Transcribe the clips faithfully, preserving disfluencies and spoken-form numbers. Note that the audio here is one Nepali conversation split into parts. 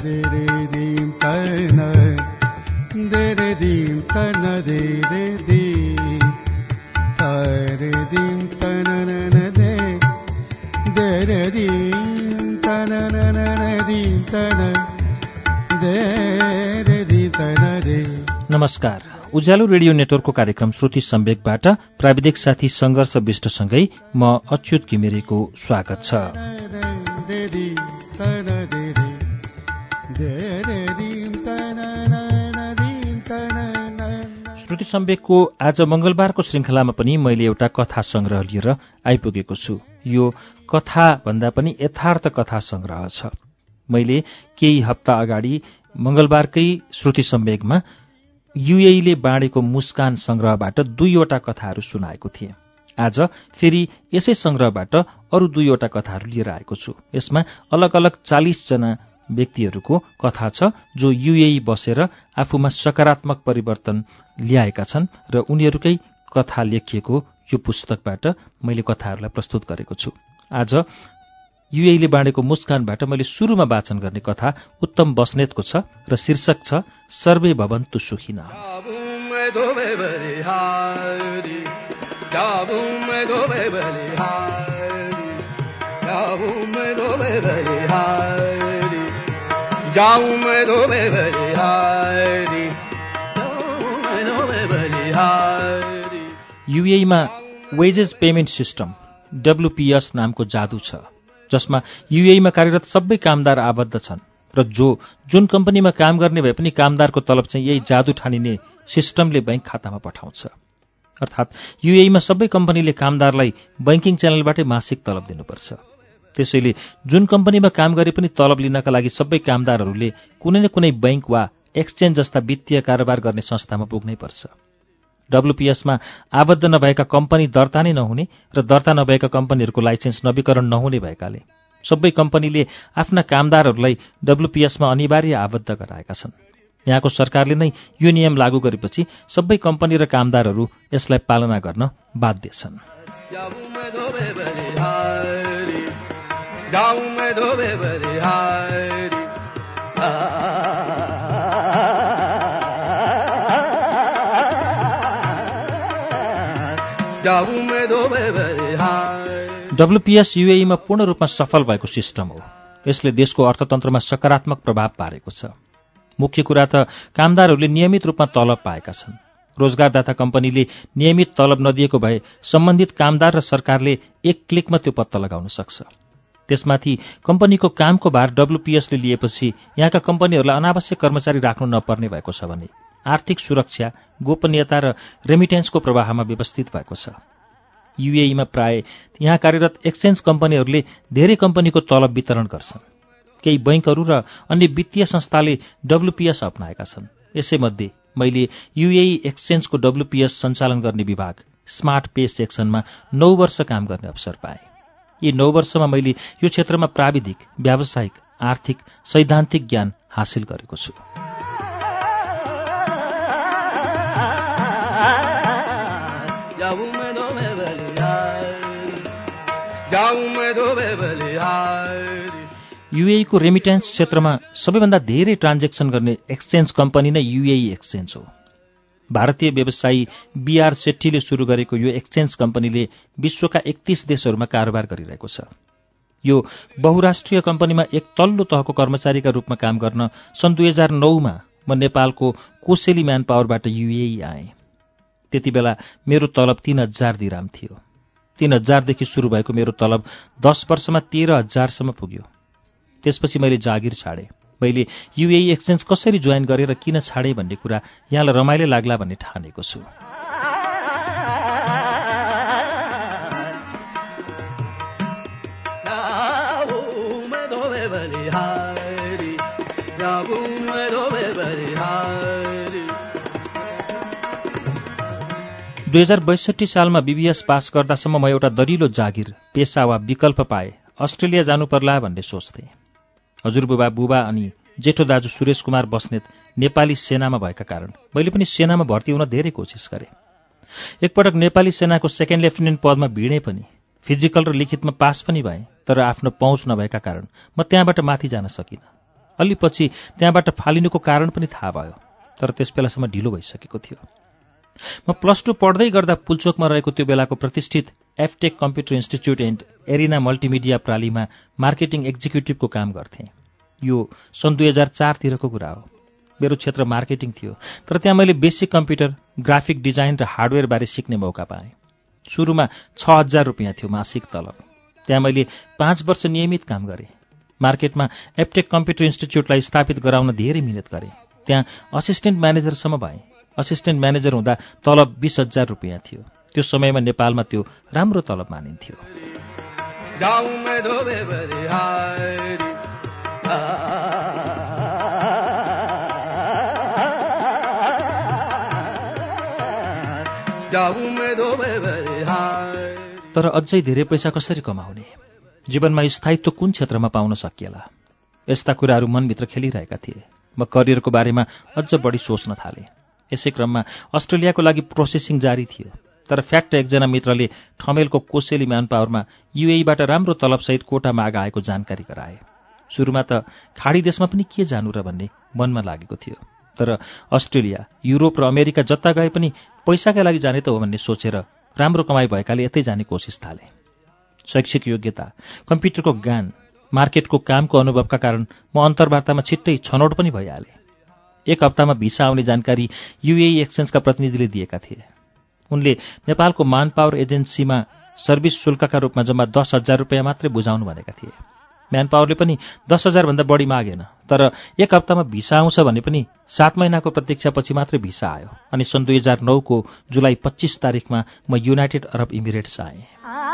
दे रे दीम तन दे रे दीम तन दे रे दी रे दीम तन न दे दे रे दीम तन न दीम तन दे रे दी तन दे। नमस्कार, उज्यालो रेडियो नेटवर्कको कार्यक्रम श्रुति सम्वेकबाट प्राविधिक साथी संघर्ष विष्टसँगै म अच्युत घिमिरेको स्वागत छ। श्रुति सम्वेकको आज मंगलबारको श्रृंखलामा पनि मैले एउटा कथा संग्रह लिएर आइपुगेको छु। यो कथा भन्दा पनि यथार्थ कथा संग्रह छ। मैले केही हप्ता अगाडि मंगलबारकै श्रुति सम्वेकमा युएईले बाँडेको मुस्कान संग्रहबाट दुईवटा कथाहरू सुनाएको थिएँ। आज फेरि यसै संग्रहबाट अरू दुईवटा कथाहरू लिएर आएको छु। यसमा अलग अलग चालीस जना व्यक्तिहरूको कथा छ जो युएई बसेर आफूमा सकारात्मक परिवर्तन ल्याएका छन् र उनीहरूकै कथा लेखिएको यो पुस्तकबाट मैले कथाहरूलाई प्रस्तुत गरेको छु। आज युएईले बाँडेको मुस्कानबाट मैले सुरुमा वाचन गर्ने कथा उत्तम बस्नेतको छ र शीर्षक छ सर्वे भवन्तु सुखिनः। युएईमा वेजेस पेमेन्ट सिस्टम डब्ल्युपीएस नामको जादु छ, जसमा युएईमा कार्यरत सबै कामदार आबद्ध छन् र जो जुन कम्पनीमा काम गर्ने भए पनि कामदारको तलब चाहिँ यही जादु ठानिने सिस्टमले बैंक खातामा पठाउँछ। अर्थात् युएईमा सबै कम्पनीले कामदारलाई बैंकिङ च्यानलबाटै मासिक तलब दिनुपर्छ। त्यसैले जुन कम्पनीमा काम गरे पनि तलब लिनका लागि सबै कामदारहरूले कुनै न कुनै बैंक वा एक्सचेन्ज जस्ता वित्तीय कारोबार गर्ने संस्थामा पुग्नै पर्छ। डब्ल्युपीएसमा आबद्ध नभएका कम्पनी दर्ता नै नहुने र दर्ता नभएका कम्पनीहरूको लाइसेन्स नवीकरण नहुने भएकाले सबै कम्पनीले आफ्ना कामदारहरूलाई डब्ल्युपीएसमा अनिवार्य आबद्ध गराएका छन्। यहाँको सरकारले नै यो नियम लागू गरेपछि सबै कम्पनी र कामदारहरू यसलाई पालना गर्न बाध्य छन्। डब्ल्युपीएस युएईमा पूर्ण रूपमा सफल भएको सिस्टम हो। यसले देशको अर्थतन्त्रमा सकारात्मक प्रभाव पारेको छ। मुख्य कुरा त कामदारहरूले नियमित रूपमा तलब पाएका छन्। रोजगारदाता कम्पनीले नियमित तलब नदिएको भए सम्बन्धित कामदार र सरकारले एक क्लिकमा त्यो पत्ता लगाउन सक्छ। त्यसमाथि कम्पनीको कामको भार डब्ल्युपीएसले लिएपछि यहाँका कम्पनीहरूलाई अनावश्यक कर्मचारी राख्नु नपर्ने भएको छ भने आर्थिक सुरक्षा, गोपनीयता र रेमिटेन्सको प्रवाहमा व्यवस्थित भएको छ। युएईमा प्राय यहाँ कार्यरत एक्सचेन्ज कम्पनीहरूले धेरै कम्पनीको तलब वितरण गर्छन्। केही बैंकहरू र अन्य वित्तीय संस्थाले डब्ल्युपीएस अपनाएका छन्। यसैमध्ये मैले युएई एक्सचेन्जको डब्ल्युपीएस सञ्चालन गर्ने विभाग स्मार्ट पे सेक्सनमा नौ वर्ष काम गर्ने अवसर पाएँ। यी नौ वर्षमा मैले यो क्षेत्रमा प्राविधिक, व्यावसायिक, आर्थिक, सैद्धान्तिक ज्ञान हासिल गरेको छु। युएईको रेमिटेन्स क्षेत्रमा सबैभन्दा धेरै ट्रान्जेक्सन गर्ने एक्सचेन्ज कम्पनी नै युएई एक्सचेन्ज हो। भारतीय व्यवसायी बीआर सेट्टीले सुरु गरेको यो एक्सचेन्ज कम्पनीले विश्वका एकतीस देशहरूमा कारोबार गरिरहेको छ। यो बहुराष्ट्रिय कम्पनीमा एक तल्लो तहको कर्मचारीका रूपमा काम गर्न सन् दुई हजार नौमा म नेपालको कोसेली म्यान पावरबाट युएई आएँ। त्यति बेला मेरो तलब तीन हजार दिराम थियो। तीन हजारदेखि सुरु भएको मेरो तलब दस वर्षमा तेह्र हजारसम्म पुग्यो। त्यसपछि मैले जागिर छाडेँ। मैले युएई एक्सचेन्ज कसरी जोइन गरेर किन छाडेँ भन्ने कुरा यहाँलाई रमाइलो लाग्ला भन्ने ठानेको छु। दुई हजार बैसठी सालमा बीबीएस पास गर्दासम्म म एउटा दरिलो जागिर, पेसा वा विकल्प पाए अस्ट्रेलिया जानु पर्ला भन्ने सोच्थेँ। हजुरबुबा बुबा अनि जेठो दाजु सुरेश कुमार बस्नेत नेपाली सेनामा भएका कारण मैले पनि सेनामा भर्ती हुन धेरै कोसिस गरेँ। एकपटक नेपाली सेनाको सेकेन्ड लेफ्टिनेन्ट पदमा भिडे पनि, फिजिकल र लिखितमा पास पनि भएँ, तर आफ्नो पहुँच नभएका कारण म त्यहाँबाट माथि जान सकिनँ। अलि पछि त्यहाँबाट फालिनुको कारण पनि थाहा भयो, तर त्यस बेलासम्म ढिलो भइसकेको थियो। म प्लस टू पढ्दै गर्दा पुल्चोकमा रहेको त्यो बेलाको प्रतिष्ठित Aptech computer institute and Arena multimedia प्रालीमा मार्केटिङ एक्जिक्युटिभको काम गर्थेँ। यो सन् दुई हजार चारतिरको कुरा हो। मेरो क्षेत्र मार्केटिङ थियो, तर त्यहाँ मैले बेसिक कम्प्युटर, ग्राफिक डिजाइन र हार्डवेयरबारे सिक्ने मौका पाएँ। सुरुमा छ हजार रुपियाँ थियो मासिक तलब। त्यहाँ मैले पाँच वर्ष नियमित काम गरेँ। मार्केटमा एफटेक कम्प्युटर इन्स्टिच्युटलाई स्थापित गराउन धेरै मिहिनेत गरेँ। त्यहाँ असिस्टेन्ट म्यानेजरसम्म भएँ। असिस्टेन्ट म्यानेजर हुँदा तलब बीस हजार रुपियाँ थियो। त्यो समयमा नेपालमा त्यो राम्रो तलब मानिन्थ्यो। तर अझै धेरै पैसा कसरी कमाउने, जीवनमा स्थायित्व कुन क्षेत्रमा पाउन सकिएला, यस्ता कुराहरू मनभित्र खेलिरहेका थिए। म करियरको बारेमा अझ बढी सोच्न थालेँ। यसै क्रममा अस्ट्रेलियाको लागि प्रोसेसिङ जारी थियो, तर फ्याक्ट एकजना मित्रले ठमेलको कोसेली म्यान पावरमा युएईबाट राम्रो तलबसहित कोटा माग आएको जानकारी गराए। सुरुमा त खाडी देशमा पनि के जानु र भन्ने मनमा लागेको थियो, तर अस्ट्रेलिया, युरोप र अमेरिका जता गए पनि पैसाका लागि जाने त हो भन्ने सोचेर राम्रो कमाई भएकाले यतै जाने कोसिस थाले। शैक्षिक योग्यता, कम्प्युटरको ज्ञान, मार्केटको कामको अनुभवका कारण म अन्तर्वार्तामा छिट्टै छनौट पनि भइहालेँ। एक हप्तामा भिसा आउने जानकारी युएई एक्सचेन्जका प्रतिनिधिले दिएका थिए। उनले नेपालको मान पावर एजेन्सीमा सर्भिस शुल्कका रूपमा जम्मा दस हजार रुपियाँ मात्रै बुझाउनु भनेका थिए। म्यान पावरले पनि दस हजारभन्दा बढी मागेन, तर एक हप्तामा भिसा आउँछ भने पनि सात महिनाको प्रतीक्षापछि मात्रै भिसा आयो अनि सन् दुई हजार नौको जुलाई पच्चिस तारिकमा म युनाइटेड अरब इमिरेट्स आएँ।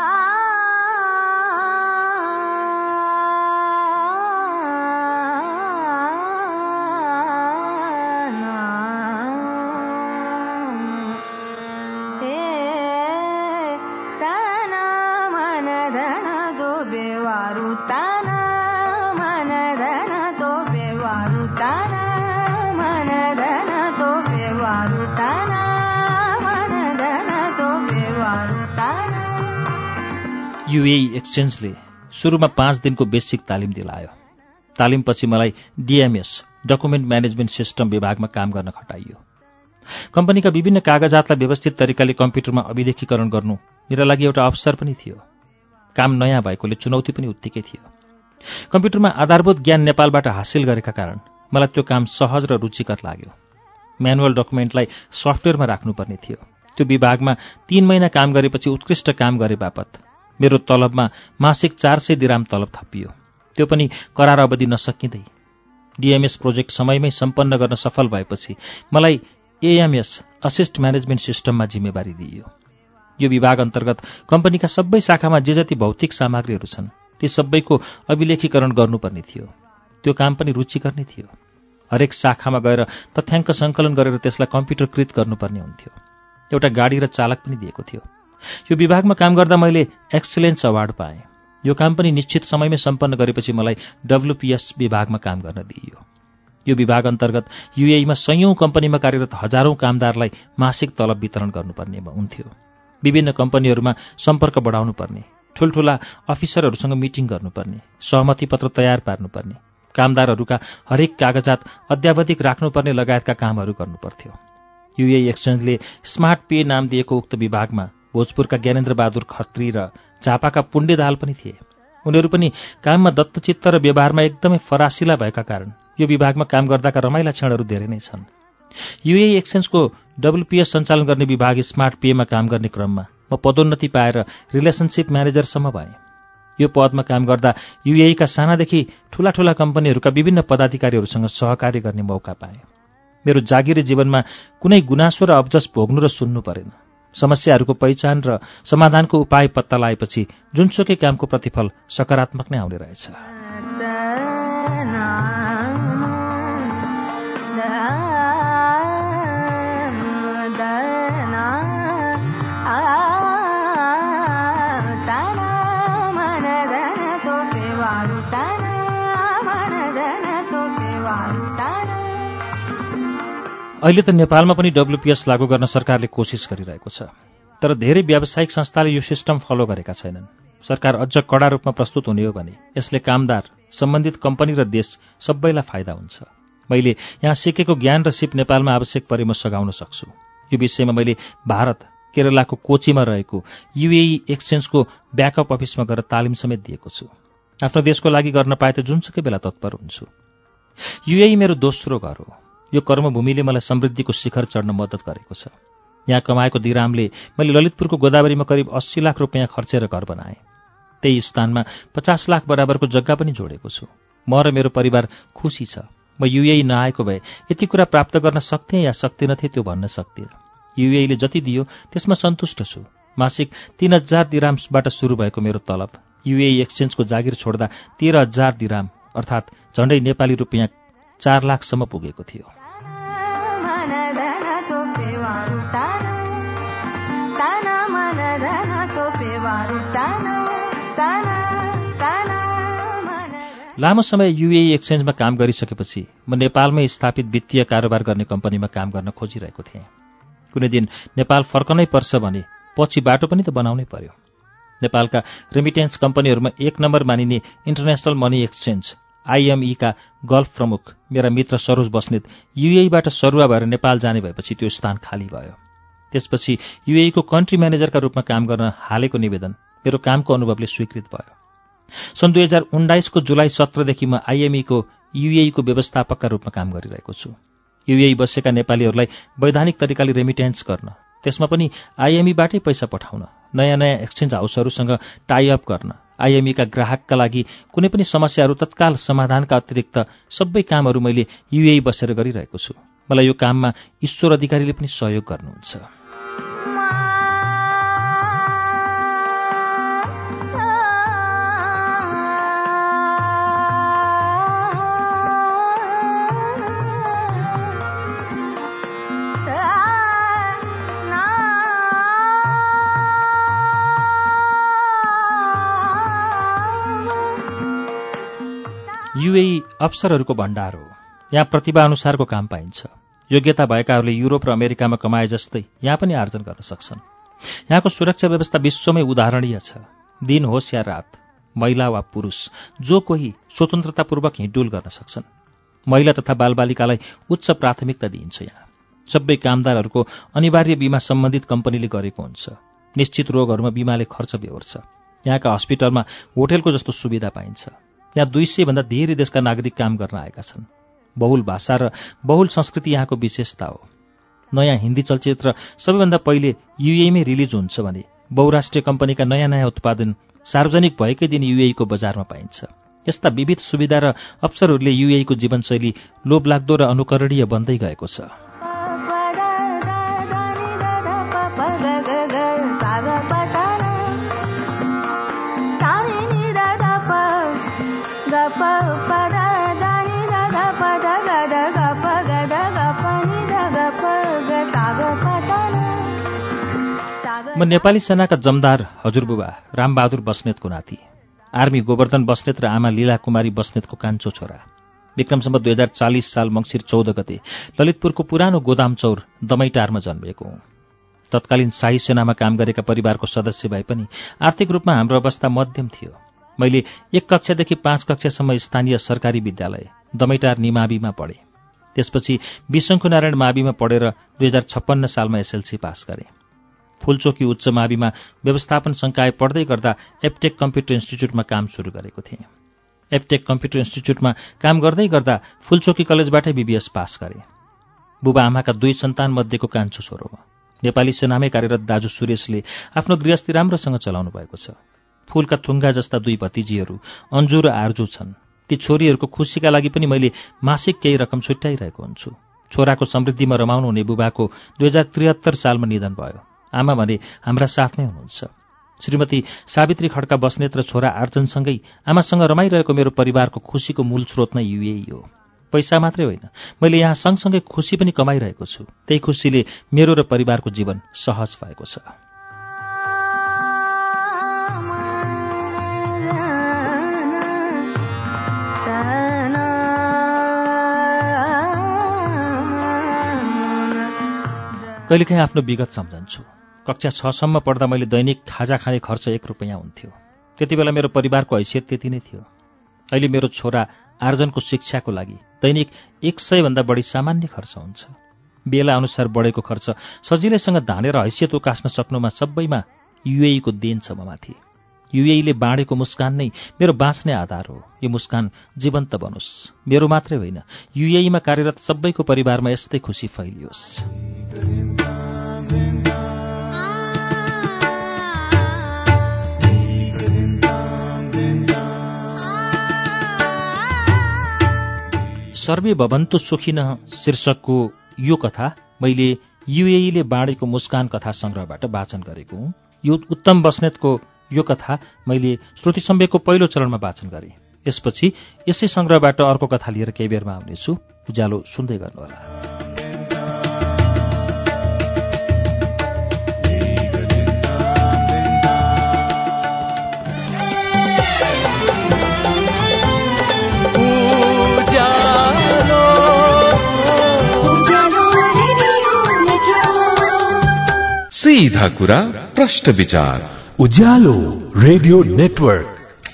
युएई एक्सचेन्जले सुरुमा पाँच दिनको बेसिक तालिम दिलायो। तालिमपछि मलाई डिएमएस डकुमेन्ट म्यानेजमेन्ट सिस्टम विभागमा काम गर्न खटाइयो। कम्पनीका विभिन्न कागजातलाई व्यवस्थित तरिकाले कम्प्युटरमा अभिलेखीकरण गर्नु मेरा लागि एउटा अवसर पनि थियो। काम नयाँ भएकोले चुनौती पनि उत्तिकै थियो। कम्प्युटरमा आधारभूत ज्ञान नेपालबाट हासिल गरेका कारण मलाई त्यो काम सहज र रुचिकर लाग्यो। म्यानुअल डकुमेन्टलाई सफ्टवेयरमा राख्नुपर्ने थियो। त्यो विभागमा तीन महिना काम गरेपछि उत्कृष्ट काम गरे बापत मेरो तलबमा मासिक चार सय दिराम तलब थपियो, त्यो पनि करार अवधि नसकिँदै। डिएमएस प्रोजेक्ट समयमै सम्पन्न गर्न सफल भएपछि मलाई एएमएस असिस्ट म्यानेजमेन्ट सिस्टममा जिम्मेवारी दिइयो। यो विभाग अन्तर्गत कम्पनीका सबै शाखामा जे जति भौतिक सामग्रीहरू छन् ती सबैको अभिलेखीकरण गर्नुपर्ने थियो। त्यो काम पनि रुचिकर नै थियो। हरेक शाखामा गएर तथ्याङ्क सङ्कलन गरेर त्यसलाई कम्प्युटरकृत गर्नुपर्ने हुन्थ्यो। एउटा गाडी र चालक पनि दिएको थियो। यो विभागमा काम गर्दा मैले एक्सलेन्स अवार्ड पाएँ। यो काम पनि निश्चित समयमै सम्पन्न गरेपछि मलाई डब्लुपिएस विभागमा काम गर्न दिइयो। यो विभाग अन्तर्गत युएईमा सयौं कम्पनीमा कार्यरत हजारौं कामदारलाई मासिक तलब वितरण गर्नुपर्ने हुन्थ्यो। विभिन्न कम्पनीहरूमा सम्पर्क बढाउनु पर्ने, ठुल्ठुला अफिसरहरूसँग मिटिङ गर्नुपर्ने, सहमति पत्र तयार पार्नुपर्ने, कामदारहरूका हरेक कागजात अद्यावधिक राख्नुपर्ने लगायतका कामहरू गर्नुपर्थ्यो। युएई एक्सचेन्जले स्मार्ट पे नाम दिएको उक्त विभागमा भोजपुरका ज्ञानेन्द्र बहादुर खत्री र झापाका पुण्डे दाहाल पनि थिए। उनीहरू पनि काममा दत्तचित्त र व्यवहारमा एकदमै फरासिला भएका कारण यो विभागमा काम गर्दाका रमाइला क्षणहरू धेरै नै छन्। युएई एक्सचेन्जको डब्लुपिएस सञ्चालन गर्ने विभाग स्मार्ट पेमा काम गर्ने क्रममा म पदोन्नति पाएर रिलेसनसिप म्यानेजरसम्म भएँ। यो पदमा काम गर्दा युएईका सानादेखि ठूला ठूला कम्पनीहरूका विभिन्न पदाधिकारीहरूसँग सहकार्य गर्ने मौका पाएँ। मेरो जागिरे जीवनमा कुनै गुनासो र अब्जस भोग्नु र सुन्नु परेन। समस्याहरूको पहिचान र समाधानको उपाय पत्ता लगाएपछि जुनसुकै कामको प्रतिफल सकारात्मक नै आउने रहेछ। अहिले त नेपालमा पनि डब्लुपिएस लागू गर्न सरकारले कोसिस गरिरहेको छ, तर धेरै व्यावसायिक संस्थाले यो सिस्टम फलो गरेका छैनन्। सरकार अझ कडा रूपमा प्रस्तुत हुने हो भने यसले कामदार सम्बन्धित कम्पनी र देश सबैलाई फाइदा हुन्छ। मैले यहाँ सिकेको ज्ञान र सिप नेपालमा आवश्यक परे म सघाउन सक्छु। यो विषयमा मैले भारत केरलाको कोचीमा रहेको युएई एक्सचेन्जको ब्याकअप अफिसमा गएर तालिम समेत दिएको छु। आफ्नो देशको लागि गर्न पाए त जुनसुकै बेला तत्पर हुन्छु। युएई मेरो दोस्रो घर हो। यो कर्मभूमिले मलाई समृद्धिको शिखर चढ्न मद्दत गरेको छ। यहाँ कमाएको दिरामले मैले ललितपुरको गोदावरीमा करिब अस्सी लाख रुपियाँ खर्चेर घर बनाएँ। त्यही स्थानमा पचास लाख बराबरको जग्गा पनि जोडेको छु। म र मेरो परिवार खुसी छ। म युएई नआएको भए यति कुरा प्राप्त गर्न सक्थेँ या सक्दिनथे त्यो भन्न सक्दिनँ। युएईले जति दियो त्यसमा सन्तुष्ट छु। मासिक तीन हजार दिरामबाट सुरु भएको मेरो तलब युएई एक्सचेन्जको जागिर छोड्दा तेह्र हजार दिराम अर्थात् झण्डै नेपाली रुपियाँ चार लाखसम्म पुगेको थियो। लामो समय युएई एक्सचेन्जमा काम गरिसकेपछि म नेपालमै स्थापित वित्तीय कारोबार गर्ने कम्पनीमा काम गर्न खोजिरहेको थिएँ। कुनै दिन नेपाल फर्कनै पर्छ भने पछि बाटो पनि त बनाउनै पर्यो। नेपालका रेमिटेन्स कम्पनीहरूमा एक नम्बर मानिने इन्टरनेसनल मनी एक्सचेन्ज आइएमई का गल्फ प्रमुख मेरा मित्र सरोज बस्नेत युएईबाट सरुवा भएर नेपाल जाने भएपछि त्यो स्थान खाली भयो। त्यसपछि युएई को कन्ट्री म्यानेजरका रूपमा काम गर्न हालेको निवेदन मेरो कामको अनुभवले स्वीकृत भयो। सन् दुई हजार उन्नाइस को जुलाई सत्रदेखि म आइएमई को युएई को व्यवस्थापकका रूपमा काम गरिरहेको छु। युएई बसेका नेपालीहरूलाई वैधानिक तरिकाले रेमिटेन्स गर्न, त्यसमा पनि आइएमईबाटै पैसा पठाउन, नयाँ नयाँ एक्सचेन्ज हाउसहरूसँग टाइअप गर्न, आइएमई का ग्राहकका लागि कुनै पनि समस्याहरू तत्काल समाधानका अतिरिक्त सबै कामहरू मैले युएई बसेर गरिरहेको छु। मलाई यो काममा ईश्वर अधिकारीले पनि सहयोग गर्नुहुन्छ। युएई अवसरहरूको भण्डार हो। यहाँ प्रतिभा अनुसारको काम पाइन्छ। योग्यता भएकाहरूले युरोप र अमेरिकामा कमाए जस्तै यहाँ पनि आर्जन गर्न सक्छन्। यहाँको सुरक्षा व्यवस्था विश्वमै उदाहरणीय छ। दिन होस् या रात, महिला वा पुरुष जो कोही स्वतन्त्रतापूर्वक हिँडडुल गर्न सक्छन्। महिला तथा बालबालिकालाई उच्च प्राथमिकता दिइन्छ। यहाँ सबै कामदारहरूको अनिवार्य बीमा सम्बन्धित कम्पनीले गरेको हुन्छ। निश्चित रोगहरूमा बीमाले खर्च बेहोर्छ। यहाँका हस्पिटलमा होटेलको जस्तो सुविधा पाइन्छ। यहाँ दुई सय भन्दा धेरै देशका नागरिक काम गर्न आएका छन्। बहुल भाषा र बहुल संस्कृति यहाँको विशेषता हो। नयाँ हिन्दी चलचित्र सबैभन्दा पहिले युएईमै रिलिज हुन्छ भने बहुराष्ट्रिय कम्पनीका नयाँ नयाँ उत्पादन सार्वजनिक भएकै दिन युएई को बजारमा पाइन्छ। यस्ता विविध सुविधा र अवसरहरूले युएई को जीवनशैली लोभलाग्दो र अनुकरणीय बन्दै गएको छ। म नेपाली सेनाका जमदार हजुरबुबा रामबहादुर बस्नेतको नाति, आर्मी गोवर्धन बस्नेत र आमा लीला कुमारी बस्नेतको कान्छो छोरा। विक्रमसम्म दुई हजार चालिस साल मङ्सिर चौध गते ललितपुरको पुरानो गोदाम चौर दमैटारमा जन्मेको हुँ। तत्कालीन शाही सेनामा काम गरेका परिवारको सदस्य भए पनि आर्थिक रूपमा हाम्रो अवस्था मध्यम थियो। मैले एक कक्षादेखि पाँच कक्षासम्म स्थानीय सरकारी विद्यालय दमैटार निमाविमा पढेँ। त्यसपछि विशङ्खुनारायण माविमा पढेर दुई हजार छप्पन्न सालमा एसएलसी पास गरेँ। फुलचोकी उच्च माविमा व्यवस्थापन संकाय पढ्दै गर्दा एप्टेक कम्प्युटर इन्स्टिच्युटमा काम सुरु गरेको थिएँ। एप्टेक कम्प्युटर इन्स्टिच्युटमा काम गर्दै गर्दा फुलचोकी कलेजबाटै बीबीएस पास गरेँ। बुबा आमाका दुई सन्तान मध्येको कान्छो छोरो हो। नेपाली सेनामै कार्यरत दाजु सुरेशले आफ्नो गृहस्थी राम्रोसँग चलाउनु भएको छ। फूलका थुङ्गा जस्ता दुई भतिजीहरू अन्जु र आर्जु छन्। ती छोरीहरूको खुसीका लागि पनि मैले मासिक केही रकम छुट्याइरहेको हुन्छु। छोराको समृद्धिमा रमाउनु हुने बुबाको दुई हजार त्रिहत्तर सालमा निधन भयो। आमा भने हाम्रा साथमै हुनुहुन्छ। श्रीमती सावित्री खड्का बस्नेत र छोरा आर्जनसँगै आमासँग रमाइरहेको मेरो परिवारको खुसीको मूल स्रोत नै युएई हो। पैसा मात्रै होइन, मैले यहाँ सँगसँगै खुसी पनि कमाइरहेको छु। त्यही खुसीले मेरो र परिवारको जीवन सहज भएको छ। कहिलेकाहीँ आफ्नो विगत सम्झन्छु। कक्षा छसम्म पढ्दा मैले दैनिक खाजा खाने खर्च एक रुपियाँ हुन्थ्यो। त्यति बेला मेरो परिवारको हैसियत त्यति नै थियो। अहिले मेरो छोरा आर्जनको शिक्षाको लागि दैनिक एक सय भन्दा बढी सामान्य खर्च हुन्छ। बेला अनुसार बढेको खर्च सजिलैसँग धानेर हैसियत उकास्न सक्नुमा सबैमा युएईको देन छ ममाथि। युएईले बाँडेको मुस्कान नै मेरो बाँच्ने आधार हो। यो मुस्कान जीवन्त बनोस्, मेरो मात्रै होइन, युएईमा कार्यरत सबैको परिवारमा यस्तै खुसी फैलियोस्। सर्वे भवन्तु सुखिनः शीर्षकको यो कथा मैले युएईले बाँडेको मुस्कान कथा संग्रहबाट वाचन गरेको हुँ। यो उत्तम बस्नेतको यो कथा मैले श्रुति सम्वेकको पहिलो चरणमा वाचन गरेँ। यसपछि यसै संग्रहबाट अर्को कथा लिएर केही बेरमा आउनेछु। उज्यालो सुन्दै गर्नुहोला। सीधा कुरा प्रश्न विचार उज्यालो रेडियो नेटवर्क।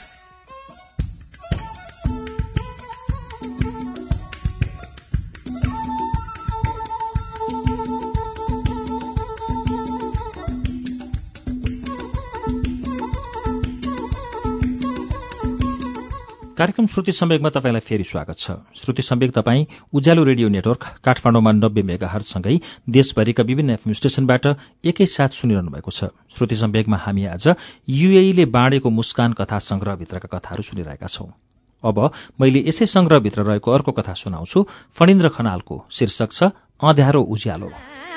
कार्यक्रम श्रुति सम्वेकमा तपाईंलाई फेरि स्वागत छ। श्रुति सम्वेक तपाईं उज्यालो रेडियो नेटवर्क काठमाडौँमा नब्बे मेगाहर्जसँगै देशभरिका विभिन्न एफएम स्टेशनबाट एकैसाथ सुनिरहनु भएको छ। श्रुति सम्वेकमा हामी आज युएईले बाँडेको मुस्कान कथा संग्रहभित्रका कथाहरू सुनिरहेका छौं। अब मैले यसै संग्रहभित्र रहेको अर्को कथा सुनाउँछु। फणीन्द्र खनालको शीर्षक छ अँध्यारो उज्यालो।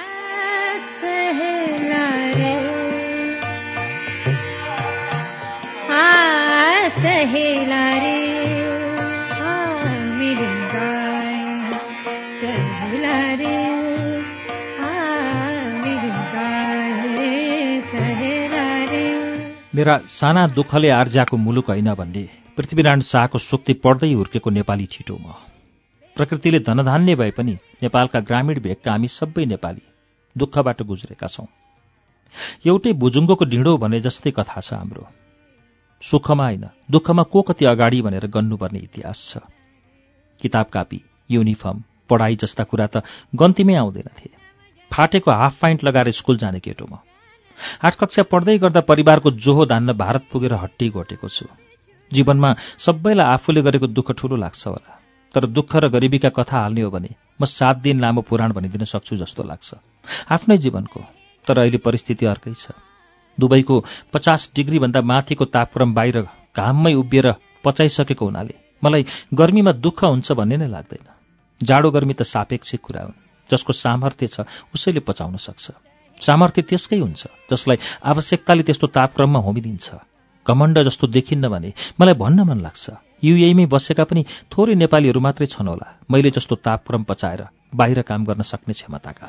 मेरा साना दुःखले आर्जाको मुलुक होइन भन्ने पृथ्वीनारायण शाहको सूक्ति पढ्दै हुर्केको नेपाली छिटो म। प्रकृतिले धनधान्य भए पनि नेपालका ग्रामीण भेगका हामी सबै नेपाली दुःखबाट गुज्रेका छौं। एउटै बुजुङ्गोको ढिँडो भने जस्तै कथा छ हाम्रो। सुखमा होइन दुःखमा को कति अगाडि भनेर गन्नुपर्ने इतिहास छ। किताब कापी, युनिफर्म, पढाइ जस्ता कुरा त गन्तीमै आउँदैनथे। फाटेको हाफ प्यान्ट लगाएर स्कुल जाने केटो म। आठ कक्षा पढ्दै गर्दा परिवारको जोहो धान्न भारत पुगेर हट्टी घटेको छु। जीवनमा सबैलाई आफूले गरेको दुःख ठूलो लाग्छ होला, तर दुःख र गरिबीका कथा हाल्ने हो भने म सात दिन लामो पुराण भनिदिन सक्छु जस्तो लाग्छ आफ्नै जीवनको। तर अहिले परिस्थिति अर्कै छ। दुबईको पचास डिग्री भन्दा माथिको तापक्रम बाहिर घाममै उभिएर पचाइसकेको हुनाले मलाई गर्मीमा दुःख हुन्छ भन्ने नै लाग्दैन। जाडो गर्मी त सापेक्षिक कुरा हुन्। जसको सामर्थ्य छ उसैले पचाउन सक्छ। सामर्थ्य त्यसकै हुन्छ जसलाई आवश्यकताले त्यस्तो तापक्रममा होमिदिन्छ। घमण्ड जस्तो देखिन्न भने मलाई भन्न मन लाग्छ युएईमै बसेका पनि थोरै नेपालीहरू मात्रै छन् होला मैले जस्तो तापक्रम पचाएर बाहिर काम गर्न सक्ने क्षमताका।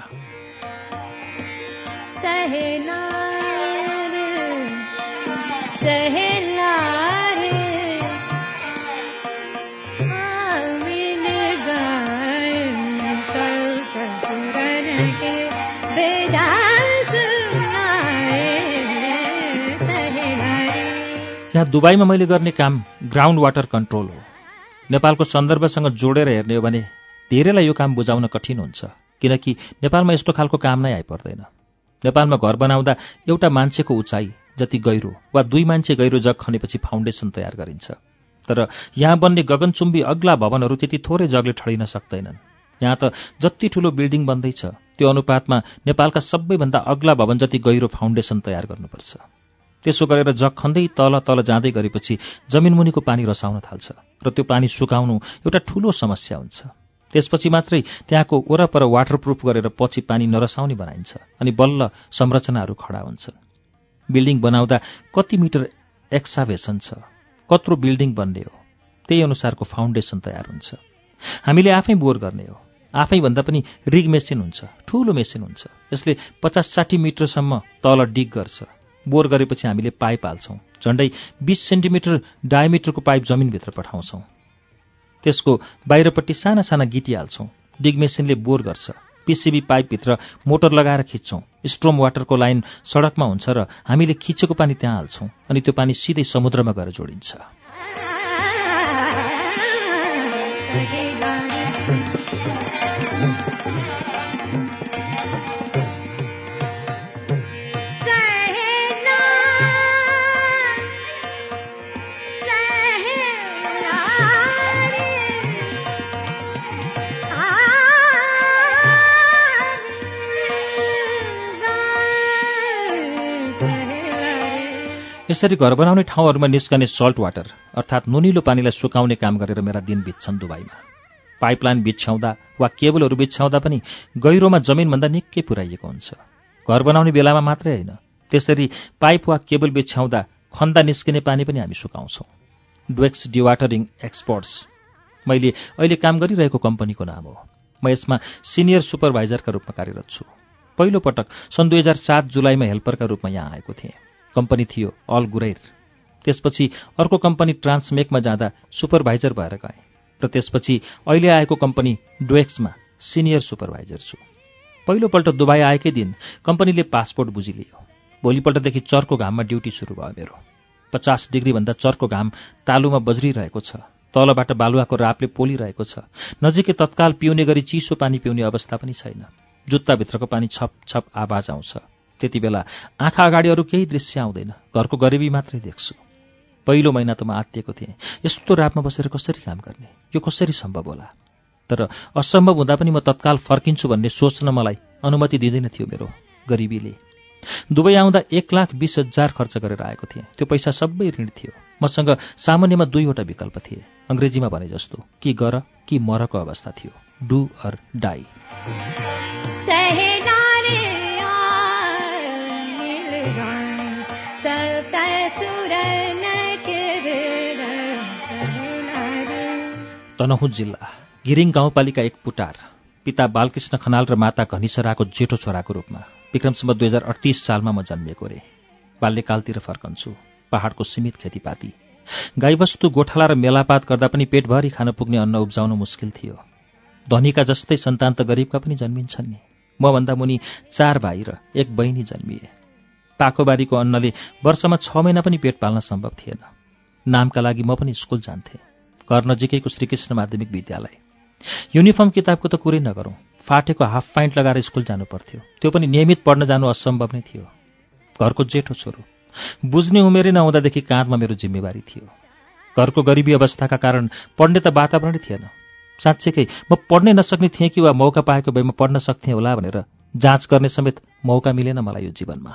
यहाँ दुबईमा मैले गर्ने काम ग्राउन्ड वाटर कन्ट्रोल हो। नेपालको सन्दर्भसँग जोडेर हेर्ने हो भने धेरैलाई यो काम बुझाउन कठिन हुन्छ, किनकि नेपालमा यस्तो खालको काम नै आइपर्दैन। नेपालमा घर बनाउँदा एउटा मान्छेको उचाइ जति गहिरो वा दुई मान्छे गहिरो जग खनेपछि फाउन्डेसन तयार गरिन्छ। तर यहाँ बन्ने गगनचुम्बी अग्ला भवनहरू त्यति थोरै जगले ठडिन सक्दैनन्। यहाँ त जति ठूलो बिल्डिङ बन्दैछ त्यो अनुपातमा नेपालका सबैभन्दा अग्ला भवन जति गहिरो फाउन्डेसन तयार गर्नुपर्छ। त्यसो गरेर जग खन्दै तल तल जाँदै गरेपछि जमिनमुनिको पानी रसाउन थाल्छ र त्यो पानी सुकाउनु एउटा ठूलो समस्या हुन्छ। त्यसपछि मात्रै त्यहाँको वरपर वाटरप्रुफ गरेर पछि पानी नरसाउने बनाइन्छ अनि बल्ल संरचनाहरू खडा हुन्छन्। बिल्डिङ बनाउँदा कति मिटर एक्साभेसन छ, कत्रो बिल्डिङ बन्ने हो, त्यही अनुसारको फाउन्डेसन तयार हुन्छ। हामीले आफै बोर गर्ने हो। आफै भन्दा पनि रिग मेसिन हुन्छ, ठूलो मेसिन हुन्छ। यसले पचास साठी मिटरसम्म तल डिग गर्छ। बोर गरेपछि हामीले पाइप हाल्छौं। झण्डै बीस सेन्टिमिटर डायमिटरको पाइप जमिनभित्र पठाउँछौं। त्यसको बाहिरपट्टि साना साना गिटी हाल्छौं। डिग मेसिनले बोर गर्छ। पीसीबी पाइपभित्र मोटर लगाएर खिच्छौं। स्ट्रोम वाटरको लाइन सडकमा हुन्छ र हामीले खिचेको पानी त्यहाँ हाल्छौं अनि त्यो पानी सिधै समुद्रमा गएर जोडिन्छ। यसरी घर बनाउने ठाउँहरूमा निस्कने सल्ट वाटर अर्थात् नुनिलो पानीलाई सुकाउने काम गरेर मेरा दिन बित्छन् दुबईमा। पाइपलाइन बिछ्याउँदा वा केबलहरू बिछ्याउँदा पनि गहिरोमा जमिनभन्दा निकै पुर्याइएको हुन्छ। घर बनाउने बेलामा मात्रै होइन, त्यसरी पाइप वा केबल बिछ्याउँदा खन्दा निस्किने पानी पनि हामी सुकाउँछौँ। डुवेक्स डिवाटरिङ एक्सपर्ट्स मैले अहिले काम गरिरहेको कम्पनीको नाम हो। म यसमा सिनियर सुपरभाइजरका रूपमा कार्यरत छु। पहिलो पटक सन् दुई हजार सात जुलाईमा हेल्परका रूपमा यहाँ आएको थिएँ। कम्पनी थियो अल गुरैर। त्यसपछि अर्को कम्पनी ट्रान्समेकमा जाँदा सुपरभाइजर भएर गएँ र त्यसपछि अहिले आएको कम्पनी डुवेक्समा सिनियर सुपरभाइजर छु। पहिलोपल्ट दुबई आएकै दिन कम्पनीले पासपोर्ट बुझिलियो। भोलिपल्टदेखि चर्को घाममा ड्युटी सुरु भयो मेरो। पचास डिग्रीभन्दा चर्को घाम तालुमा बज्रिरहेको छ। तलबाट बालुवाको रापले पोलिरहेको छ। नजिकै तत्काल पिउने गरी चिसो पानी पिउने अवस्था पनि छैन। जुत्ताभित्रको पानी छप छप आवाज आउँछ। त्यति बेला आँखा अगाडि अरू केही दृश्य आउँदैन, घरको गरिबी मात्रै देख्छु। पहिलो महिना त म आत्तिएको थिएँ। यस्तो रापमा बसेर कसरी काम गर्ने, यो कसरी सम्भव होला? तर असम्भव हुँदा पनि म तत्काल फर्किन्छु भन्ने सोच्न मलाई अनुमति दिँदैन थियो मेरो गरिबीले। दुबई आउँदा एक लाख बीस हजार खर्च गरेर आएको थिएँ। त्यो पैसा सबै ऋण थियो। मसँग सामान्यमा दुईवटा विकल्प थिए। अङ्ग्रेजीमा भने जस्तो कि गर कि मरको अवस्था थियो। Do or die. तनहुँ जिल्ला गिरिङ गाउँपालिका एक पुटार, पिता बालकृष्ण खनाल र माता घनिसराको जेठो छोराको रूपमा विक्रमसम्म दुई हजार अडतिस सालमा म जन्मिएको रे। बाल्यकालतिर फर्कन्छु। पहाडको सीमित खेतीपाती, गाईवस्तु गोठाला र मेलापात गर्दा पनि पेटभरि खान पुग्ने अन्न उब्जाउन मुस्किल थियो। धनीका जस्तै सन्तान त गरिबका पनि जन्मिन्छन् नि। मभन्दा मुनि चार भाइ र एक बहिनी जन्मिए। पाखोबारीको अन्नले वर्षमा छ महिना पनि पेट पाल्न सम्भव थिएन। नामका लागि म पनि स्कुल जान्थेँ। घर नजिकैको श्रीकृष्ण माध्यमिक विद्यालय। युनिफर्म किताबको त कुरै नगरौँ, फाटेको हाफ प्यान्ट लगाएर स्कुल जानु पर्थ्यो। त्यो पनि नियमित पढ्न जानु असम्भव नै थियो। घरको जेठो छोरो, बुझ्ने उमेरै नहुँदादेखि काँधमा मेरो जिम्मेवारी थियो। घरको गरिबी अवस्थाका कारण पढ्ने त वातावरणै थिएन। साँच्चैकै म पढ्नै नसक्ने थिएँ कि वा मौका पाएको भए म पढ्न सक्थेँ होला भनेर जाँच गर्ने समेत मौका मिलेन मलाई यो जीवनमा।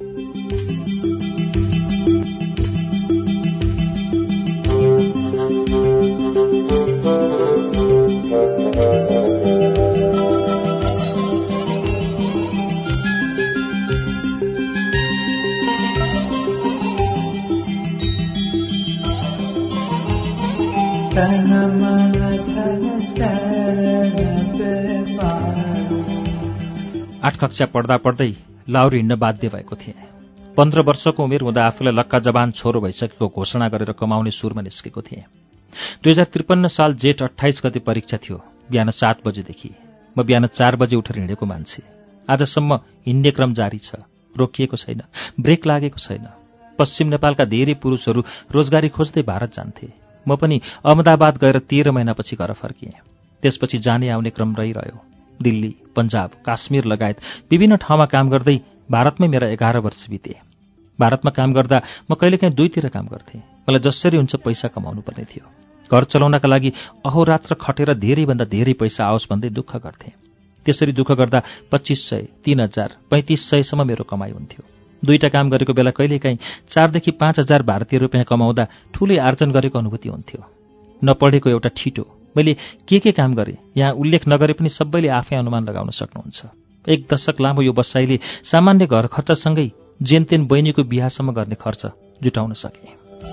आठ कक्षा पढ्दा पढ्दै लाहुर हिँड्न बाध्य भएको थिएँ। पन्ध्र वर्षको उमेर हुँदा आफूलाई लक्का जवान छोरो भइसकेको घोषणा गरेर कमाउने सुरमा निस्केको थिएँ। दुई हजार त्रिपन्न साल जेठ अट्ठाइस गते परीक्षा थियो। बिहान सात बजेदेखि म बिहान चार बजे उठेर हिँडेको मान्छे। आजसम्म हिँड्ने क्रम जारी छ, रोकिएको छैन, ब्रेक लागेको छैन। पश्चिम नेपालका धेरै पुरुषहरू रोजगारी खोज्दै भारत जान्थे। म पनि अहमदाबाद गएर तेह्र महिनापछि घर फर्किएँ। त्यसपछि जाने आउने क्रम रहिरह्यो। दिल्ली, पन्जाब, काश्मीर लगायत विभिन्न ठाउँमा काम गर्दै भारतमै मेरा एघार वर्ष बिते। भारतमा काम गर्दा म कहिलेकाहीँ दुईतिर काम गर्थेँ। मलाई जसरी हुन्छ पैसा कमाउनु पर्ने थियो। घर चलाउनका लागि अहोरात्र खटेर धेरैभन्दा धेरै पैसा आओस् भन्दै दुःख गर्थेँ। त्यसरी दुःख गर्दा पच्चिस सय, तीन हजार, पैँतिस सयसम्म मेरो कमाइ हुन्थ्यो। दुईटा काम गरेको बेला कहिलेकाहीँ चारदेखि पाँच हजार भारतीय रुपियाँ कमाउँदा ठुलै आर्जन गरेको अनुभूति हुन्थ्यो। नपढेको एउटा ठिटो, मैले के के काम गरेँ यहाँ उल्लेख नगरे पनि सबैले आफै अनुमान लगाउन सक्नुहुन्छ। एक दशक लामो यो बसाइले सामान्य घर खर्चसँगै जेनतेन बहिनीको बिहासम्म गर्ने खर्च जुटाउन सके।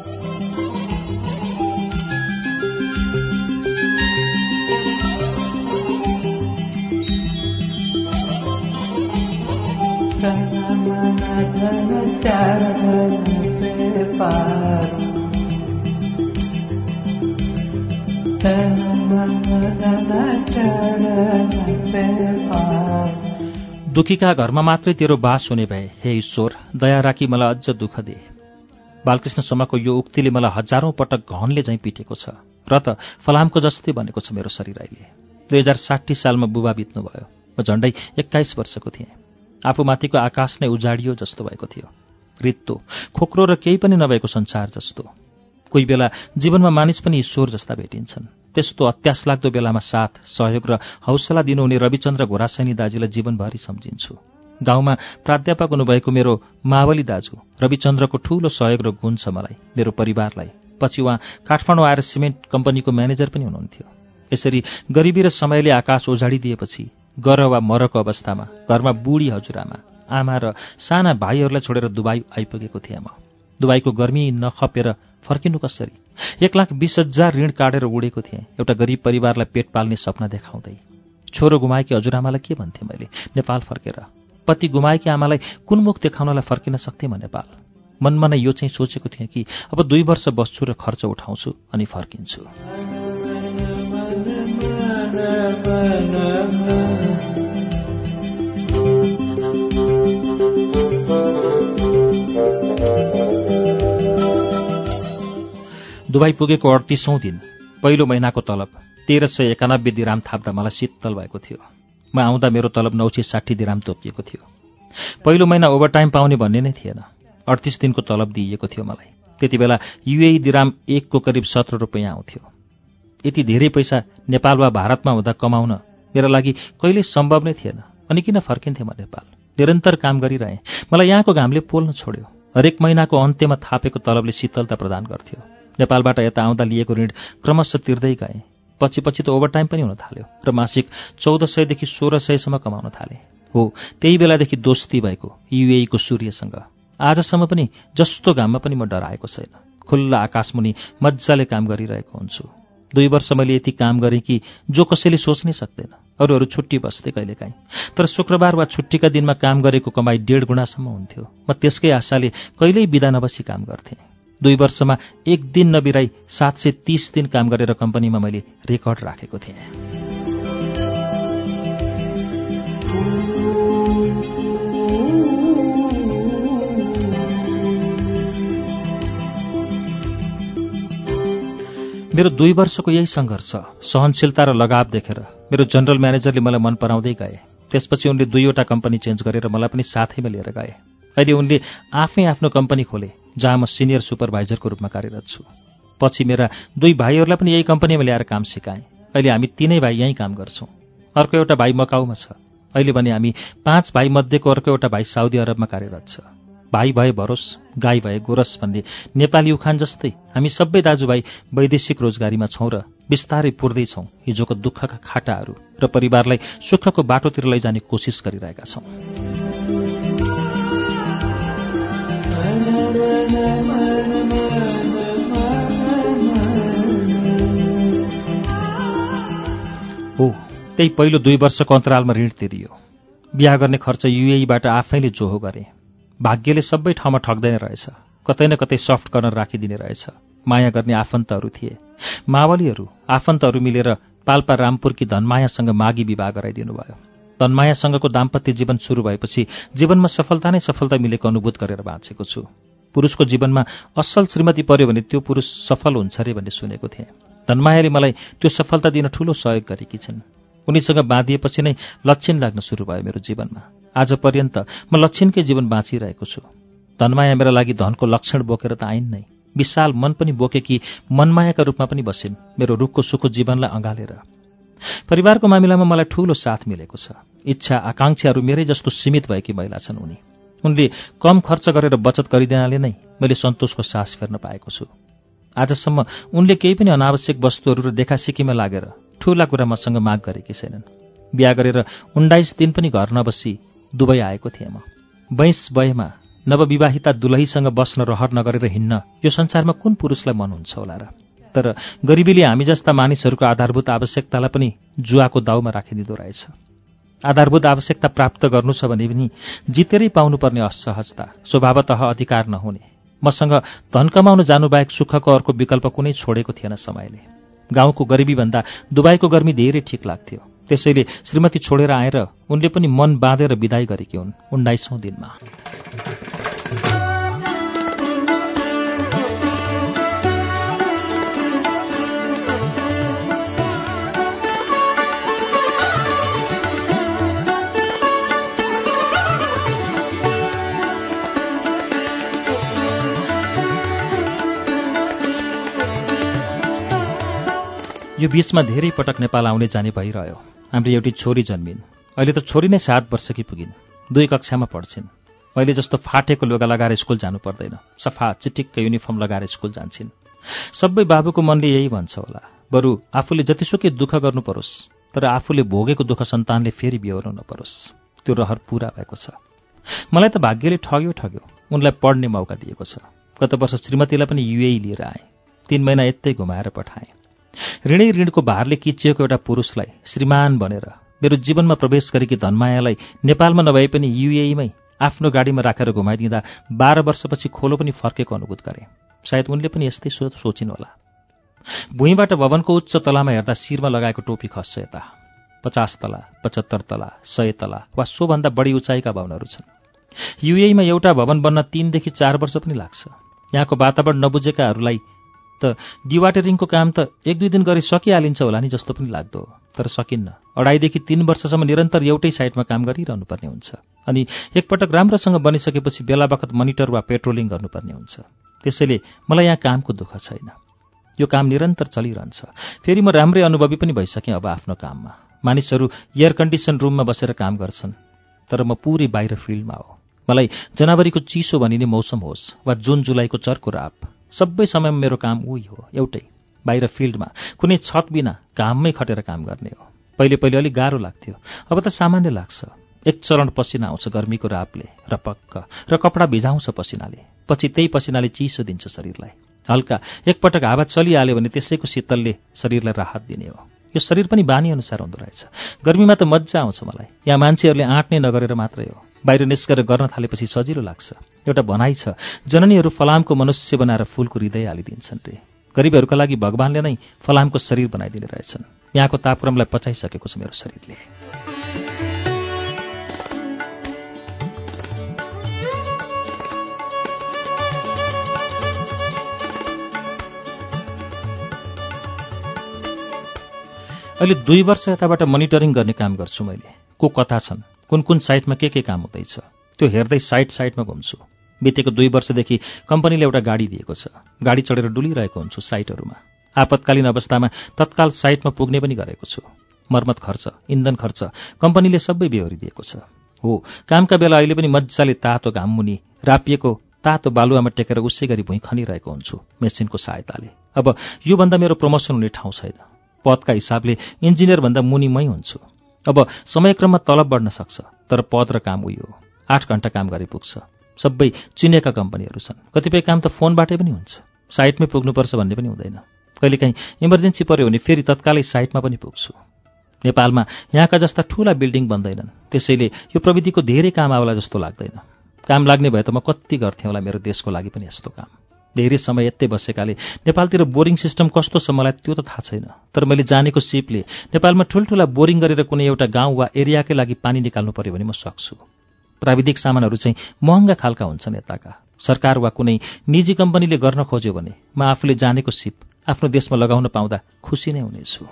दुखीका घरमा मात्रै तेरो बास हुने भए हे ईश्वर, दया राखी मलाई अझ दुःख दे। बालकृष्ण शर्माको यो उक्तिले मलाई हजारौं पटक घनले झैँ पिटेको छ। र त फलामको जस्तै बनेको छ मेरो शरीर अहिले। दुई हजार साठी सालमा बुबा बित्नुभयो। म झण्डै एक्काइस वर्षको थिएँ। आफूमाथिको आकाश नै उजाडियो जस्तो भएको थियो। रित्तो, खोक्रो र केही पनि नभएको संसार जस्तो। कोही बेला जीवनमा मानिस पनि ईश्वर जस्ता भेटिन्छन्। त्यस्तो अत्यास लाग्दो बेलामा साथ, सहयोग र हौसला दिनुहुने रविचन्द्र घोरासैनी दाजुलाई जीवनभरि सम्झिन्छु। गाउँमा प्राध्यापक हुनुभएको मेरो मावली दाजु रविचन्द्रको ठूलो सहयोग र गुण छ मलाई, मेरो परिवारलाई। पछि उहाँ काठमाडौँ आएर सिमेन्ट कम्पनीको म्यानेजर पनि हुनुहुन्थ्यो। यसरी गरिबी र समयले आकाश उजाडिदिएपछि गर वा मरको अवस्थामा घरमा बुढी हजुरआमा, आमा र साना भाइहरूलाई छोडेर दुबई आइपुगेको थिएँ म। दुबईको गर्मी नखपेर फर्किनु कसरी? एक लाख बीस हजार ऋण काटेर उडेको थिएँ एउटा गरिब परिवारलाई पेट पाल्ने सपना देखाउँदै। छोरो गुमाएकी हजुरआमालाई के भन्थेँ मैले नेपाल फर्केर? पति गुमाएकी आमालाई कुन मुख देखाउनलाई फर्किन सक्थेँ म नेपाल? मनमा नै यो चाहिँ सोचेको थिएँ कि अब दुई वर्ष बस्छु र खर्च उठाउँछु अनि फर्किन्छु। दुबई पुगेको अडतिसौँ दिन पहिलो महिनाको तलब तेह्र सय एकानब्बे दिराम थाप्दा मलाई शीतल भएको थियो। म आउँदा मेरो तलब नौ सय साठी दिराम तोकिएको थियो। पहिलो महिना ओभरटाइम पाउने भन्ने नै थिएन। अडतिस दिनको तलब दिइएको थियो मलाई। त्यति बेला युएई दिराम एकको करिब सत्र रुपियाँ आउँथ्यो। यति धेरै पैसा नेपाल वा भारतमा हुँदा कमाउन मेरा लागि कहिल्यै सम्भव नै थिएन। अनि किन फर्किन्थेँ म नेपाल? निरन्तर काम गरिरहेँ। मलाई यहाँको घामले पोल्न छोड्यो। हरेक महिनाको अन्त्यमा थापेको तलबले शीतलता प्रदान गर्थ्यो। नेपालबाट यता आउँदा लिएको ऋण क्रमशः तिर्दै गएँ। पछि पछि त ओभरटाइम पनि हुन थाल्यो र मासिक चौध सयदेखि सोह्र सयसम्म कमाउन थालेँ। हो, त्यही बेलादेखि दोस्ती भएको युएईको सूर्यसँग। आजसम्म पनि जस्तो घाममा पनि म डराएको छैन। खुल्ला आकाशमुनि मजाले काम गरिरहेको हुन्छु। दुई वर्ष मैले यति काम गरेँ कि जो कसैले सोच्नै सक्दैन। अरूहरू छुट्टी बस्थे कहिलेकाहीँ, तर शुक्रबार वा छुट्टीका दिनमा काम गरेको कमाई डेढ गुणासम्म हुन्थ्यो। म त्यसकै आशाले कहिल्यै बिदा नबसी काम गर्थेँ। दुई वर्षमा एक दिन नबिराई सात सय तीस दिन काम गरेर कम्पनीमा मैले रेकर्ड राखेको थिएँ। मेरो दुई वर्षको यही सङ्घर्ष, सहनशीलता र लगाव देखेर मेरो जनरल म्यानेजरले मलाई मन पराउँदै गए। त्यसपछि उनले दुईवटा कम्पनी चेन्ज गरेर मलाई पनि साथैमा लिएर गए। अहिले उनले आफै आफ्नो कम्पनी खोले जहाँ म सिनियर सुपरभाइजरको रूपमा कार्यरत छु। पछि मेरा दुई भाइहरूलाई पनि यही कम्पनीमा ल्याएर काम सिकाएँ। अहिले हामी तीनै भाइ यहीँ काम गर्छौँ। अर्को एउटा भाइ मकाउमा छ। अहिले भने हामी पाँच भाइ मध्येको अर्को एउटा भाइ साउदी अरबमा कार्यरत छ। भाइ भए भरोस, गाई भए गोरस भन्ने नेपाली उखान जस्तै हामी सबै दाजुभाइ वैदेशिक रोजगारीमा छौँ र बिस्तारै पुर्दैछौँ हिजोको दुःखका खाटाहरू र परिवारलाई सुखको बाटोतिर लैजाने कोसिस गरिरहेका छौँ। हो, त्यही पहिलो दुई वर्षको अन्तरालमा ऋण तिरियो। बिहा गर्ने खर्च युएईबाट आफैले जोहो गरे। भाग्यले सबै ठाउँमा ठग्दैन रहेछ। कतै न कतै सफ्ट कर्नर राखिदिने रहेछ। माया गर्ने आफन्तहरू थिए। मावलीहरू आफन्तहरू मिलेर पाल्पा रामपुरकी धनमायासँग मागी विवाह गराइदिनु भयो। धनमायासँगको दाम्पत्य जीवन सुरु भएपछि जीवनमा सफलता नै सफलता मिलेको अनुभूत गरेर बाँचेको छु। पुरुषको जीवनमा असल श्रीमती पर्यो भने त्यो पुरुष सफल हुन्छ अरे भन्ने सुनेको थिएँ। धनमायाले मलाई त्यो सफलता दिन ठूलो सहयोग गरेकी छिन्। उनीसँग बाँधिएपछि नै लक्षण लाग्न सुरु भयो मेरो जीवनमा। आज पर्यन्त म लक्षणकै जीवन बाँचिरहेको छु। धनमाया मेरा लागि धनको लक्षण बोकेर त आइन् नै, विशाल मन पनि बोकेकी मनमायाका रूपमा पनि बसिन् मेरो रुखको सुखको जीवनलाई अँगालेर। परिवारको मामिलामा मलाई ठूलो साथ मिलेको छ। इच्छा आकांक्षाहरू मेरै जस्तो सीमित भएकी महिला छन् उनी। उनले कम खर्च गरेर बचत गरिदिनाले नै मैले सन्तोषको सास फेर्न पाएको छु। आजसम्म उनले केही पनि अनावश्यक वस्तुहरू र देखासेखीमा लागेर ठूला कुरा मसँग माग गरेकी छैनन्। बिहा गरेर उन्नाइस दिन पनि घर नबसी दुबई आएको थिएँ म। बैँस बयमा नवविवाहिता दुलहीसँग बस्न रहर नगरेर हिँड्न यो संसारमा कुन पुरुषलाई मन हुन्छ होला र? तर गरिबीले हामी जस्ता मानिसहरूको आधारभूत आवश्यकतालाई पनि जुवाको दाउमा राखिदिँदो रहेछ। आधारभूत आवश्यकता प्राप्त गर्नु छ भने पनि जितेरै पाउनुपर्ने असहजता, स्वभावतः अधिकार नहुने। मसँग धन कमाउन जानुबाहेक सुखको अर्को विकल्प कुनै छोडेको थिएन समयले। गाउँको गरिबीभन्दा दुबईको गर्मी धेरै ठिक लाग्थ्यो। त्यसैले श्रीमती छोडेर आएर उनले पनि मन बाँधेर विदाई गरेकी हुन् उन्नाइसौँ दिनमा। बीचमा धेरै पटक नेपाल आउने जाने भइरह्यो। हाम्रो एउटी छोरी जन्मिन्। अहिले त छोरी नै सात वर्षकी पुगिन्। दुई कक्षामा पढ्छिन्। मैले जस्तो फाटेको लुगा लगाएर स्कुल जानु पर्दैन। सफा चिटिक्क युनिफर्म लगाएर स्कुल जान्छिन्। सबै बाबुको मनले यही भन्छ होला, बरु आफूले जतिसुकै दुःख गर्नु परोस्, तर आफूले भोगेको दुःख सन्तानले फेरि बिहोर्नु नपरोस्। त्यो रहर पूरा भएको छ। मलाई त भाग्यले ठग्यो ठग्यो उनलाई पढ्ने मौका दिएको छ। गत वर्ष श्रीमतीलाई पनि युएई लिएर आएँ। तीन महिना यतै घुमाएर पठाएँ। ऋणै ऋणको भारले किचिएको एउटा पुरुषलाई श्रीमान भनेर मेरो जीवनमा प्रवेश गरेकी धनमायालाई नेपालमा नभए पनि युएईमै आफ्नो गाडीमा राखेर घुमाइदिँदा बाह्र वर्षपछि खोलो पनि फर्केको अनुभूत गरे। सायद उनले पनि यस्तै सोचिन् होला। भुइँबाट भवनको उच्च तलामा हेर्दा शिरमा लगाएको टोपी खस्छ यता। पचास तला, पचहत्तर तला, सय तला वा सोभन्दा बढी उचाइका भवनहरू छन्। युएईमा एउटा भवन बन्न तीनदेखि चार वर्ष पनि लाग्छ। यहाँको वातावरण नबुझेकाहरूलाई त डिवाटरिङको काम त एक दुई दिन गरी सकिहालिन्छ होला नि जस्तो पनि लाग्दो, तर सकिन्न। अढाईदेखि तीन वर्षसम्म निरन्तर एउटै साइटमा काम गरिरहनु पर्ने हुन्छ। अनि एकपटक राम्रोसँग बनिसकेपछि बेला बखत मोनिटर वा पेट्रोलिङ गर्नुपर्ने हुन्छ। त्यसैले मलाई यहाँ कामको दुःख छैन। यो काम निरन्तर चलिरहन्छ। फेरि म राम्रै अनुभवी पनि भइसकेँ अब आफ्नो काममा। मानिसहरू एयर कन्डिसन रुममा बसेर काम गर्छन्, तर म पुरै बाहिर फिल्डमा हो। मलाई जनवरीको चिसो भनिने मौसम होस् वा जुन जुलाईको चर्को राप, सबै समयमा मेरो काम उही हो, एउटै, बाहिर फिल्डमा कुनै छत बिना काममै खटेर काम गर्ने हो। पहिले पहिले अलिक गाह्रो लाग्थ्यो, अब त सामान्य लाग्छ। एक चरण पसिना आउँछ गर्मीको रापले र पक्क र कपडा भिजाउँछ पसिनाले। पछि त्यही पसिनाले चिसो दिन्छ शरीरलाई। हल्का एकपटक हावा चलिहाल्यो भने त्यसैको शीतलले शरीरलाई राहत दिने हो। यो शरीर पनि बानी अनुसार हुँदो रहेछ। गर्मीमा त मजा आउँछ मलाई। यहाँ मान्छेहरूले आँट्ने नगरेर मात्रै हो, बाहिर निस्केर गर्न थालेपछि सजिलो लाग्छ। एउटा भनाइ छ, जननीहरू फलामको मनुष्य बनाएर फूलको हृदय हालिदिन्छन् रे। गरिबहरूका लागि भगवानले नै फलामको शरीर बनाइदिने रहेछन्। यहाँको तापक्रमलाई पचाइसकेको छ मेरो शरीरले। अहिले दुई वर्ष यताबाट मोनिटरिङ गर्ने काम गर्छु मैले। को कता छन्, कुन कुन साइटमा के के काम हुँदैछ, त्यो हेर्दै साइट साइटमा घुम्छु। बितेको दुई वर्षदेखि कम्पनीले एउटा गाडी दिएको छ। गाडी चढेर डुलिरहेको हुन्छु साइटहरूमा। आपतकालीन अवस्थामा तत्काल साइटमा पुग्ने पनि गरेको छु। मर्मत खर्च, इन्धन खर्च कम्पनीले सबै बेहोरिदिएको छ। हो, कामका बेला अहिले पनि मजाले तातो घाममुनि रापिएको तातो बालुवामा टेकेर उसै गरी भुइँ खनिरहेको हुन्छु मेसिनको सहायताले। अब योभन्दा मेरो प्रमोसन हुने ठाउँ छैन। पदका हिसाबले इन्जिनियरभन्दा मुनिमै हुन्छु। अब समयक्रममा तलब बढ्न सक्छ, तर पद र काम उही हो। आठ घण्टा काम गरे पुग्छ। सबै चिनेका कम्पनीहरू छन्। कतिपय काम त फोनबाटै पनि हुन्छ। साइटमै पुग्नुपर्छ भन्ने पनि हुँदैन। कहिलेकाहीँ इमर्जेन्सी पर्यो भने फेरि तत्कालै साइटमा पनि पुग्छु। नेपालमा यहाँका जस्ता ठूला बिल्डिङ बन्दैनन्, त्यसैले यो प्रविधिको धेरै काम आउला जस्तो लाग्दैन। काम लाग्ने भए त म कति गर्थेँ होला मेरो देशको लागि पनि यस्तो काम। धेरै समय यतै बसेकाले नेपालतिर बोरिङ सिस्टम कस्तो छ मलाई त्यो त थाहा छैन, तर मैले जानेको सिपले नेपालमा ठुल्ठुला बोरिङ गरेर कुनै एउटा गाउँ वा एरियाकै लागि पानी निकाल्नु पर्यो भने म सक्छु। प्राविधिक सामानहरू चाहिँ महँगा खालका हुन्छन् यताका। सरकार वा कुनै निजी कम्पनीले गर्न खोज्यो भने म आफूले जानेको सिप आफ्नो देशमा लगाउन पाउँदा खुसी नै हुनेछु।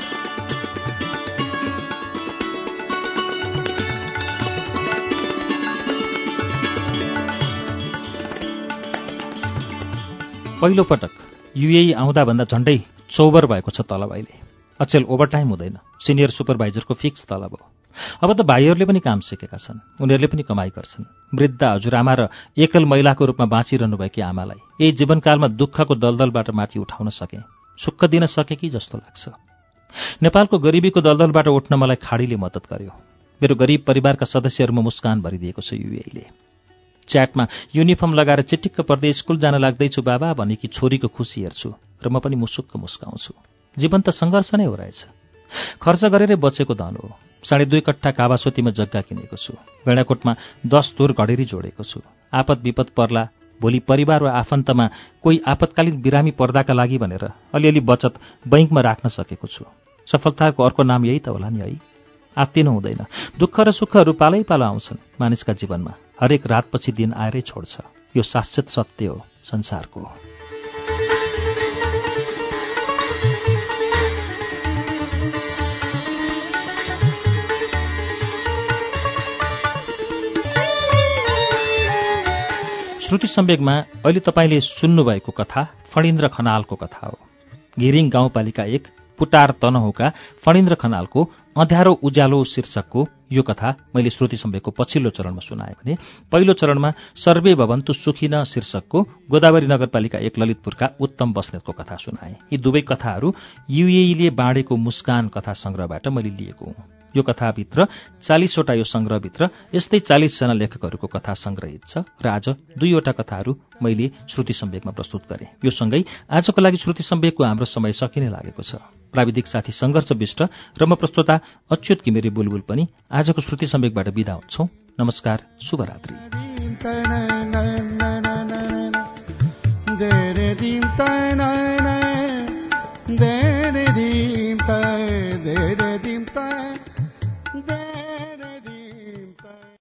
पहिलो पटक युएई आउँदाभन्दा झण्डै चौबर भएको छ तलब अहिले। अचेल ओभरटाइम हुँदैन। सिनियर सुपरभाइजरको फिक्स तलब हो। अब त भाइहरूले पनि काम सिकेका छन्, उनीहरूले पनि कमाई गर्छन्। वृद्ध हजुरआमा र एकल महिलाको रूपमा बाँचिरहनुभएकी आमालाई यही जीवनकालमा दुःखको दलदलबाट माथि उठाउन सके, सुख दिन सके कि जस्तो लाग्छ। नेपालको गरिबीको दलदलबाट उठ्न मलाई खाडीले मद्दत गर्यो। मेरो गरिब परिवारका सदस्यहरूमा मुस्कान भरिदिएको छ युएईले। च्याटमा युनिफर्म लगाएर चिटिक्क पर्दै स्कुल जान लाग्दैछु बाबा भनेकी छोरीको खुसी हेर्छु र म पनि मुसुक्क मुस्काउँछु। जीवन त सङ्घर्ष नै हो रहेछ। खर्च गरेरै बचेको धन हो। साढे दुई कट्ठा कावासोतीमा जग्गा किनेको छु। गैँडाकोटमा दस धुर घडेरी जोडेको छु। आपत विपद पर्ला, भोलि परिवार वा आफन्तमा कोही आपतकालीन बिरामी पर्दाका लागि भनेर अलिअलि बचत बैङ्कमा राख्न सकेको छु। सफलताको अर्को नाम यही त होला नि है। आत्तिनु हुँदैन। दुःख र सुखहरू पालै पालो आउँछन् मानिसका जीवनमा। हरेक रातपछि दिन आएरै छोड्छ। यो शाश्वत सत्य हो संसारको। श्रुति सम्वेकमा अहिले तपाईँले सुन्नुभएको कथा फणिन्द्र खनालको कथा हो। घिरिङ गाउँपालिका एक पुटार तनहुका फणीन्द्र खनालको अँध्यारो उज्यालो शीर्षकको यो कथा मैले श्रुति सम्वेकको पछिल्लो चरणमा सुनाएँ भने पहिलो चरणमा सर्वे भवन्तु सुखिन शीर्षकको गोदावरी नगरपालिका एक ललितपुरका उत्तम बस्नेतको कथा सुनाएँ। यी दुवै कथाहरू युएईले बाँडेको मुस्कान कथा संग्रहबाट मैले लिएको हुँ। यो कथाभित्र चालीसवटा यो संग्रहभित्र यस्तै चालीसजना लेखकहरूको कथा संग्रहित छ र आज दुईवटा कथाहरू मैले श्रुति सम्वेकमा प्रस्तुत गरेँ। यो सँगै आजको लागि श्रुति सम्वेकको हाम्रो समय सकिने लागेको छ। प्राविधिक साथी सङ्घर्ष विष्ट र म प्रस्तोता अच्युत घिमिरे बुलबुल पनि आजको श्रुति सम्वेकबाट बिदा हुन्छौँ। नमस्कार, शुभरात्रि। दे